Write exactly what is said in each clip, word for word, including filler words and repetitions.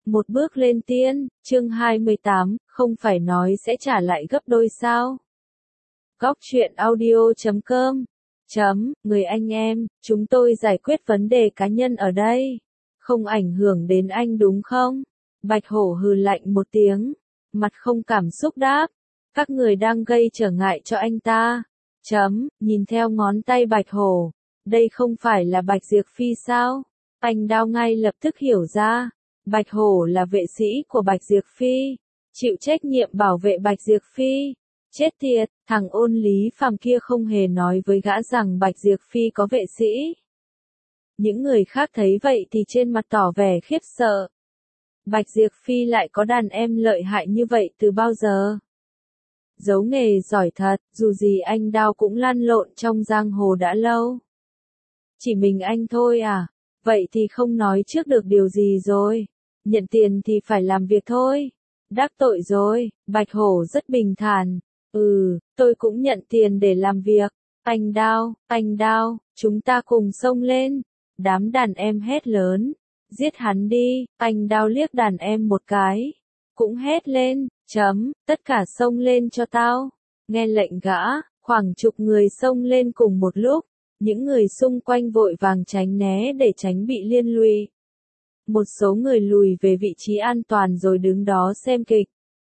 Một bước lên tiên, chương hai mươi tám, không phải nói sẽ trả lại gấp đôi sao? Góc truyện audio chấm com chấm, người anh em, chúng tôi giải quyết vấn đề cá nhân ở đây. Không ảnh hưởng đến anh đúng không? Bạch hổ hừ lạnh một tiếng, mặt không cảm xúc đáp. Các người đang gây trở ngại cho anh ta. Chấm, nhìn theo ngón tay bạch hổ. Đây không phải là Bạch Diệp Phi sao? Anh Đao ngay lập tức hiểu ra. Bạch hổ là vệ sĩ của Bạch Diệp Phi. Chịu trách nhiệm bảo vệ Bạch Diệp Phi. Chết tiệt, thằng ôn Lý Phàm kia không hề nói với gã rằng Bạch Diệp Phi có vệ sĩ. Những người khác thấy vậy thì trên mặt tỏ vẻ khiếp sợ. Bạch Diệp Phi lại có đàn em lợi hại như vậy từ bao giờ? Giấu nghề giỏi thật, dù gì anh Đao cũng lăn lộn trong giang hồ đã lâu. Chỉ mình anh thôi à? Vậy thì không nói trước được điều gì rồi. Nhận tiền thì phải làm việc thôi. Đắc tội rồi, Bạch Hổ rất bình thản. Ừ, tôi cũng nhận tiền để làm việc. Anh Đao, anh Đao, chúng ta cùng xông lên. Đám đàn em hét lớn. Giết hắn đi, anh Đao liếc đàn em một cái. Cũng hét lên, chấm, tất cả xông lên cho tao. Nghe lệnh gã, khoảng chục người xông lên cùng một lúc. Những người xung quanh vội vàng tránh né để tránh bị liên lụy. Một số người lùi về vị trí an toàn rồi đứng đó xem kịch.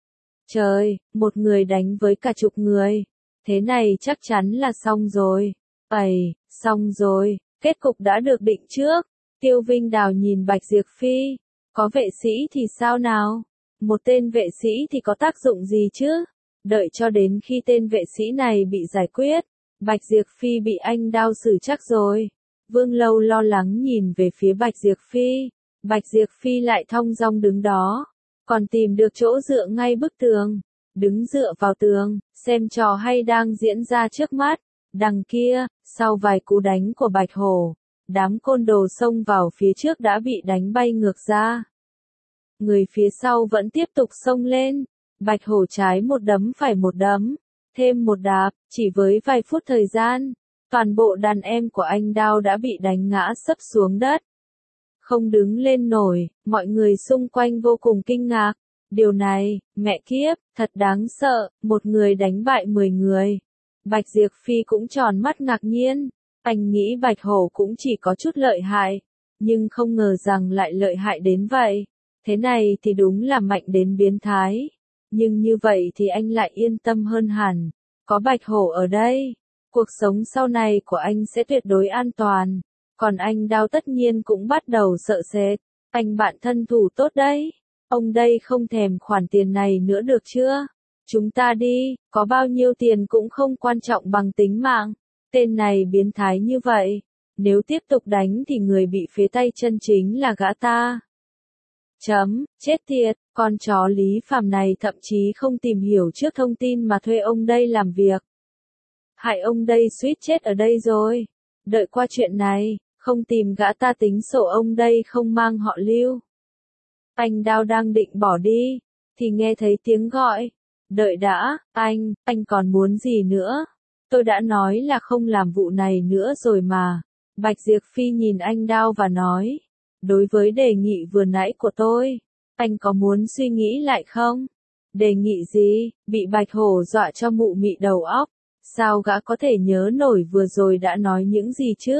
Trời, một người đánh với cả chục người. Thế này chắc chắn là xong rồi. Ây, xong rồi, kết cục đã được định trước. Tiêu Vinh Đào nhìn Bạch Diệp Phi. Có vệ sĩ thì sao nào? Một tên vệ sĩ thì có tác dụng gì chứ? Đợi cho đến khi tên vệ sĩ này bị giải quyết. Bạch Diệp Phi bị anh Đao xử chắc rồi. Vương Lâu lo lắng nhìn về phía Bạch Diệp Phi. Bạch Diệp Phi lại thong dong đứng đó. Còn tìm được chỗ dựa ngay bức tường. Đứng dựa vào tường, xem trò hay đang diễn ra trước mắt. Đằng kia, sau vài cú đánh của Bạch Hổ, đám côn đồ xông vào phía trước đã bị đánh bay ngược ra. Người phía sau vẫn tiếp tục xông lên. Bạch Hổ trái một đấm phải một đấm. Thêm một đạp, chỉ với vài phút thời gian, toàn bộ đàn em của anh Đao đã bị đánh ngã sấp xuống đất. Không đứng lên nổi, mọi người xung quanh vô cùng kinh ngạc. Điều này, mẹ kiếp, thật đáng sợ, một người đánh bại mười người. Bạch Diệp Phi cũng tròn mắt ngạc nhiên. Anh nghĩ Bạch Hổ cũng chỉ có chút lợi hại, nhưng không ngờ rằng lại lợi hại đến vậy. Thế này thì đúng là mạnh đến biến thái. Nhưng như vậy thì anh lại yên tâm hơn hẳn. Có Bạch Hổ ở đây, cuộc sống sau này của anh sẽ tuyệt đối an toàn. Còn anh Đao tất nhiên cũng bắt đầu sợ sệt. Anh bạn thân thủ tốt đấy. Ông đây không thèm khoản tiền này nữa được chưa? Chúng ta đi, có bao nhiêu tiền cũng không quan trọng bằng tính mạng. Tên này biến thái như vậy. Nếu tiếp tục đánh thì người bị phế tay chân chính là gã ta. Chấm, chết tiệt, con chó Lý Phàm này thậm chí không tìm hiểu trước thông tin mà thuê ông đây làm việc. Hại ông đây suýt chết ở đây rồi. Đợi qua chuyện này, không tìm gã ta tính sổ ông đây không mang họ Lưu. Anh Đao đang định bỏ đi, thì nghe thấy tiếng gọi. Đợi đã, anh, anh còn muốn gì nữa? Tôi đã nói là không làm vụ này nữa rồi mà. Bạch Diệp Phi nhìn anh Đao và nói. Đối với đề nghị vừa nãy của tôi, anh có muốn suy nghĩ lại không? Đề nghị gì? Bị Bạch Hổ dọa cho mụ mị đầu óc. Sao gã có thể nhớ nổi vừa rồi đã nói những gì chứ?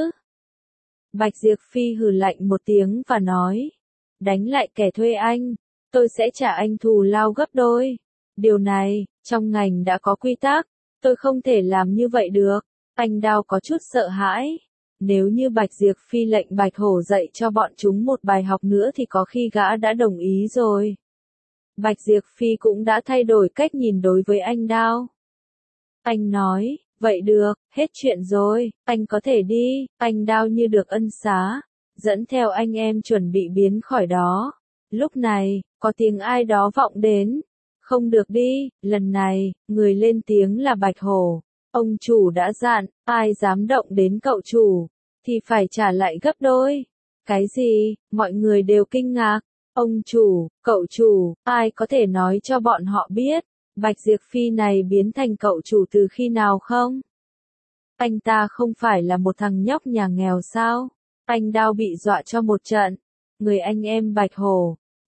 Bạch Diệp Phi hừ lạnh một tiếng và nói. Đánh lại kẻ thuê anh, tôi sẽ trả anh thù lao gấp đôi. Điều này, trong ngành đã có quy tắc, tôi không thể làm như vậy được. Anh Đao có chút sợ hãi. Nếu như Bạch Diệp Phi lệnh Bạch Hổ dạy cho bọn chúng một bài học nữa thì có khi gã đã đồng ý rồi. Bạch Diệp Phi cũng đã thay đổi cách nhìn đối với anh Đao. Anh nói, vậy được, hết chuyện rồi, anh có thể đi. Anh Đao như được ân xá, dẫn theo anh em chuẩn bị biến khỏi đó. Lúc này, có tiếng ai đó vọng đến. Không được đi, lần này, người lên tiếng là Bạch Hổ. Ông chủ đã dặn, ai dám động đến cậu chủ, thì phải trả lại gấp đôi. Cái gì? Mọi người đều kinh ngạc. Ông chủ, cậu chủ, ai có thể nói cho bọn họ biết, Bạch Diệp Phi này biến thành cậu chủ từ khi nào không? Anh ta không phải là một thằng nhóc nhà nghèo sao? Anh Đao bị dọa cho một trận. Người anh em Bạch Hổ,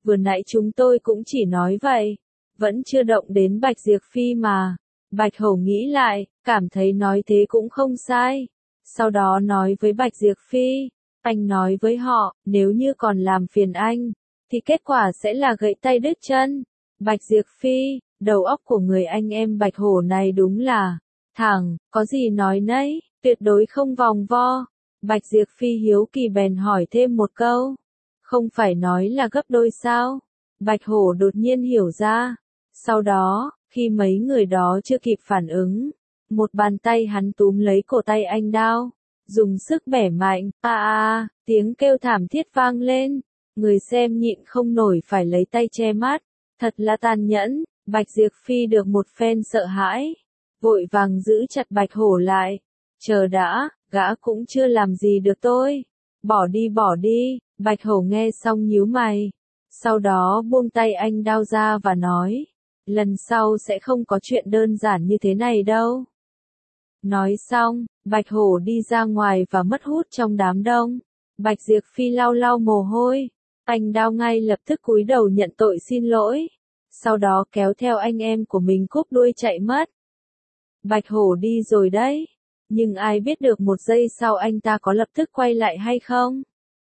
vừa nãy chúng tôi cũng chỉ nói vậy, vẫn chưa động đến Bạch Diệp Phi mà. Bạch Hổ nghĩ lại, cảm thấy nói thế cũng không sai. Sau đó nói với Bạch Diệp Phi, anh nói với họ, nếu như còn làm phiền anh, thì kết quả sẽ là gãy tay đứt chân. Bạch Diệp Phi, đầu óc của người anh em Bạch Hổ này đúng là thẳng, có gì nói nấy, tuyệt đối không vòng vo. Bạch Diệp Phi hiếu kỳ bèn hỏi thêm một câu, không phải nói là gấp đôi sao? Bạch Hổ đột nhiên hiểu ra. Sau đó, khi mấy người đó chưa kịp phản ứng, một bàn tay hắn túm lấy cổ tay anh Đao, dùng sức bẻ mạnh, a a, tiếng kêu thảm thiết vang lên, người xem nhịn không nổi phải lấy tay che mắt, thật là tàn nhẫn. Bạch Diệp Phi được một phen sợ hãi, vội vàng giữ chặt Bạch Hổ lại, chờ đã, gã cũng chưa làm gì được tôi, bỏ đi bỏ đi. Bạch Hổ nghe xong nhíu mày, sau đó buông tay anh Đao ra và nói, lần sau sẽ không có chuyện đơn giản như thế này đâu. Nói xong, Bạch Hổ đi ra ngoài và mất hút trong đám đông. Bạch Diệp Phi lau lau mồ hôi, anh Đao ngay lập tức cúi đầu nhận tội xin lỗi, sau đó kéo theo anh em của mình cúp đuôi chạy mất. Bạch Hổ đi rồi đấy, nhưng ai biết được một giây sau anh ta có lập tức quay lại hay không?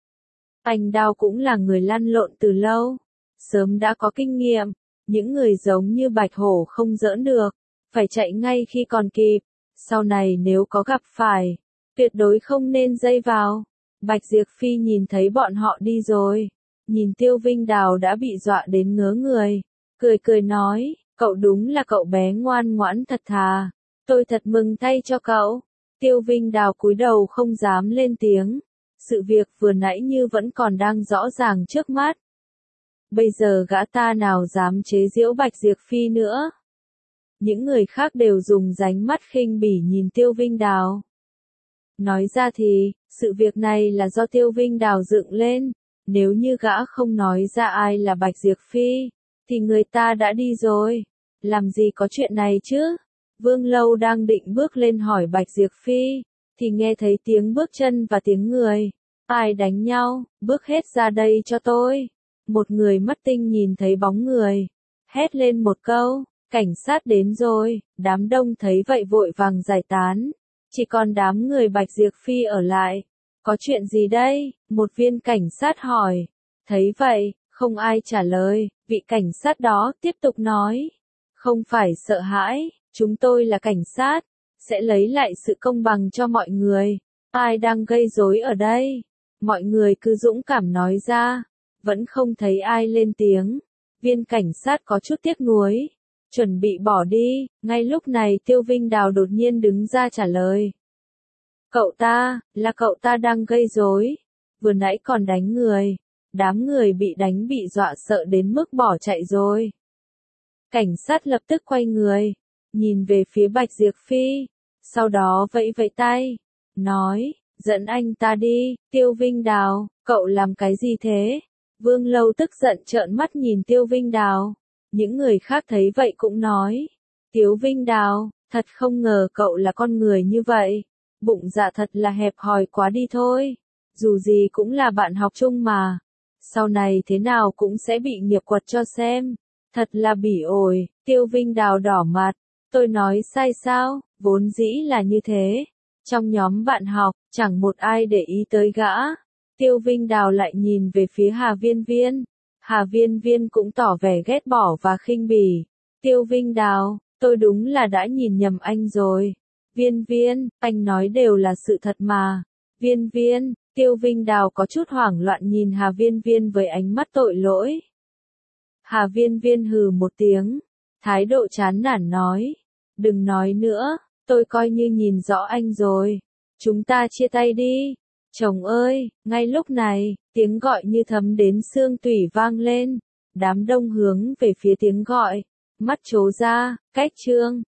Anh Đao cũng là người lăn lộn từ lâu, sớm đã có kinh nghiệm, những người giống như Bạch Hổ không giỡn được, phải chạy ngay khi còn kịp, sau này nếu có gặp phải, tuyệt đối không nên dây vào. Bạch Diệp Phi nhìn thấy bọn họ đi rồi, nhìn Tiêu Vinh Đào đã bị dọa đến ngớ người, cười cười nói, cậu đúng là cậu bé ngoan ngoãn thật thà, tôi thật mừng thay cho cậu. Tiêu Vinh Đào cúi đầu không dám lên tiếng, sự việc vừa nãy như vẫn còn đang rõ ràng trước mắt. Bây giờ gã ta nào dám chế giễu Bạch Diệp Phi nữa. Những người khác đều dùng dánh mắt khinh bỉ nhìn Tiêu Vinh Đào. Nói ra thì, sự việc này là do Tiêu Vinh Đào dựng lên, nếu như gã không nói ra ai là Bạch Diệp Phi, thì người ta đã đi rồi, làm gì có chuyện này chứ. Vương Lâu đang định bước lên hỏi Bạch Diệp Phi, thì nghe thấy tiếng bước chân và tiếng người. Ai đánh nhau, bước hết ra đây cho tôi. Một người mắt tinh nhìn thấy bóng người, hét lên một câu, cảnh sát đến rồi. Đám đông thấy vậy vội vàng giải tán, chỉ còn đám người Bạch Diệp Phi ở lại. Có chuyện gì đây? Một viên cảnh sát hỏi. Thấy vậy, không ai trả lời, vị cảnh sát đó tiếp tục nói, không phải sợ hãi, chúng tôi là cảnh sát, sẽ lấy lại sự công bằng cho mọi người. Ai đang gây rối ở đây? Mọi người cứ dũng cảm nói ra, vẫn không thấy ai lên tiếng. Viên cảnh sát có chút tiếc nuối, chuẩn bị bỏ đi. Ngay lúc này Tiêu Vinh Đào đột nhiên đứng ra trả lời. Cậu ta, là cậu ta đang gây rối, vừa nãy còn đánh người. Đám người bị đánh bị dọa sợ đến mức bỏ chạy rồi. Cảnh sát lập tức quay người, nhìn về phía Bạch Diệp Phi, sau đó vẫy vẫy tay, nói, dẫn anh ta đi. Tiêu Vinh Đào, cậu làm cái gì thế? Vương Lâu tức giận trợn mắt nhìn Tiêu Vinh Đào. Những người khác thấy vậy cũng nói, Tiêu Vinh Đào, thật không ngờ cậu là con người như vậy, bụng dạ thật là hẹp hòi quá đi thôi, dù gì cũng là bạn học chung mà, sau này thế nào cũng sẽ bị nghiệp quật cho xem, thật là bỉ ổi. Tiêu Vinh Đào đỏ mặt, tôi nói sai sao? Vốn dĩ là như thế. Trong nhóm bạn học, chẳng một ai để ý tới gã. Tiêu Vinh Đào lại nhìn về phía Hà Viên Viên. Hà Viên Viên cũng tỏ vẻ ghét bỏ và khinh bỉ. Tiêu Vinh Đào, tôi đúng là đã nhìn nhầm anh rồi. Viên Viên, anh nói đều là sự thật mà. Viên Viên, Tiêu Vinh Đào có chút hoảng loạn nhìn Hà Viên Viên với ánh mắt tội lỗi. Hà Viên Viên hừ một tiếng, thái độ chán nản nói, đừng nói nữa, tôi coi như nhìn rõ anh rồi, chúng ta chia tay đi. Chồng ơi, ngay lúc này, tiếng gọi như thấm đến xương tủy vang lên, đám đông hướng về phía tiếng gọi, mắt trố ra, cách chương.